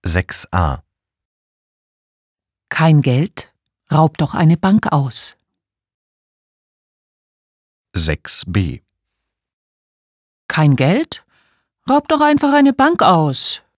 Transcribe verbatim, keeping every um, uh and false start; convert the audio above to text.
sechs a. Kein Geld? Raub doch eine Bank aus. sechs b. Kein Geld? Raub doch einfach eine Bank aus.